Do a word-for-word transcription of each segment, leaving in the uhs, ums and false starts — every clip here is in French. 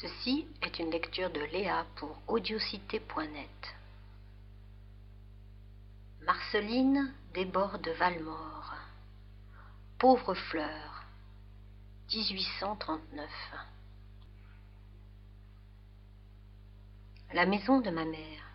Ceci est une lecture de Léa pour audiocité point net. Marceline déborde de Valmore. Pauvre fleur, dix-huit cent trente-neuf. La maison de ma mère.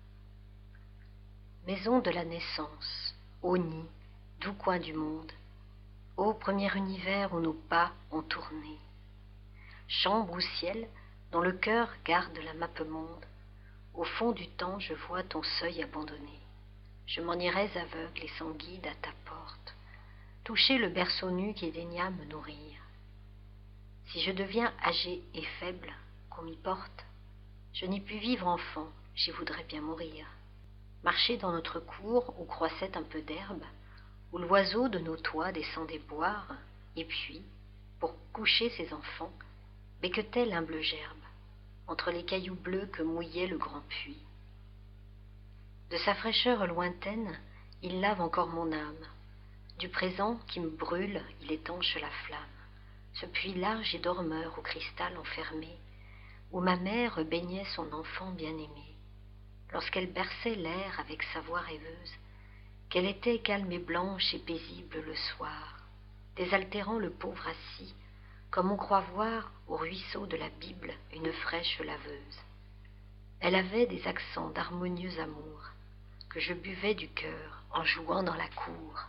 Maison de la naissance, ô nid, doux coin du monde, ô premier univers où nos pas ont tourné. Chambre ou ciel, dont le cœur garde la mappemonde, au fond du temps je vois ton seuil abandonné. Je m'en irais aveugle et sans guide à ta porte, toucher le berceau nu qui daigna me nourrir. Si je deviens âgé et faible, qu'on m'y porte, je n'y puis vivre enfant, j'y voudrais bien mourir. Marcher dans notre cour où croissait un peu d'herbe, où l'oiseau de nos toits descendait boire, et puis, pour coucher ses enfants, becquetait l'humble gerbe, entre les cailloux bleus que mouillait le grand puits. De sa fraîcheur lointaine, il lave encore mon âme. Du présent qui me brûle, il étanche la flamme. Ce puits large et dormeur au cristal enfermé, où ma mère baignait son enfant bien-aimé. Lorsqu'elle berçait l'air avec sa voix rêveuse, qu'elle était calme et blanche et paisible le soir, désaltérant le pauvre assis, comme on croit voir au ruisseau de la Bible une fraîche laveuse. Elle avait des accents d'harmonieux amour, que je buvais du cœur en jouant dans la cour.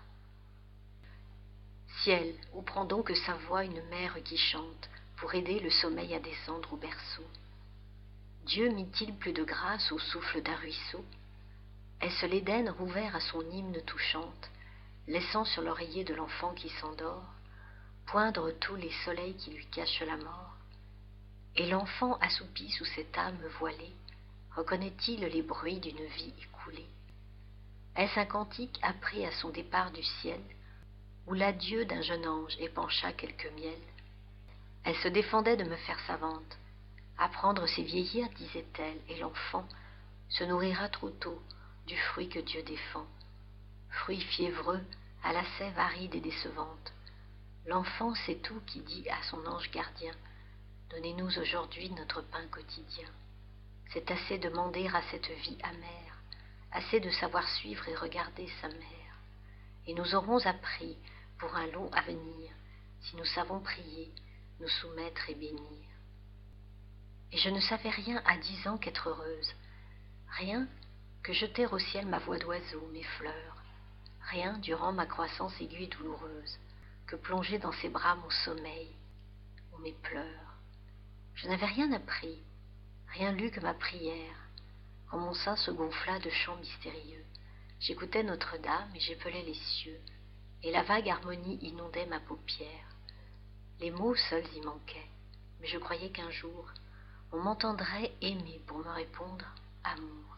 Ciel, où prend donc sa voix une mère qui chante, pour aider le sommeil à descendre au berceau? Dieu mit-il plus de grâce au souffle d'un ruisseau? Est-ce l'Éden rouvert à son hymne touchante, laissant sur l'oreiller de l'enfant qui s'endort poindre tous les soleils qui lui cachent la mort? Et l'enfant assoupi sous cette âme voilée, reconnaît-il les bruits d'une vie écoulée? Est-ce un cantique appris à son départ du ciel, où l'adieu d'un jeune ange épancha quelque miel? Elle se défendait de me faire savante. Apprendre c'est vieillir, disait-elle, et l'enfant se nourrira trop tôt du fruit que Dieu défend. Fruit fiévreux à la sève aride et décevante. L'enfant sait tout qui dit à son ange gardien: donnez-nous aujourd'hui notre pain quotidien. C'est assez demander à cette vie amère, assez de savoir suivre et regarder sa mère. Et nous aurons appris pour un long avenir, si nous savons prier, nous soumettre et bénir. Et je ne savais rien à dix ans qu'être heureuse, rien que jeter au ciel ma voix d'oiseau, mes fleurs, rien durant ma croissance aiguë et douloureuse, que plonger dans ses bras mon sommeil ou mes pleurs. Je n'avais rien appris, rien lu que ma prière, quand mon sein se gonfla de chants mystérieux. J'écoutais Notre-Dame et j'épelais les cieux, et la vague harmonie inondait ma paupière. Les mots seuls y manquaient, mais je croyais qu'un jour on m'entendrait aimer pour me répondre amour.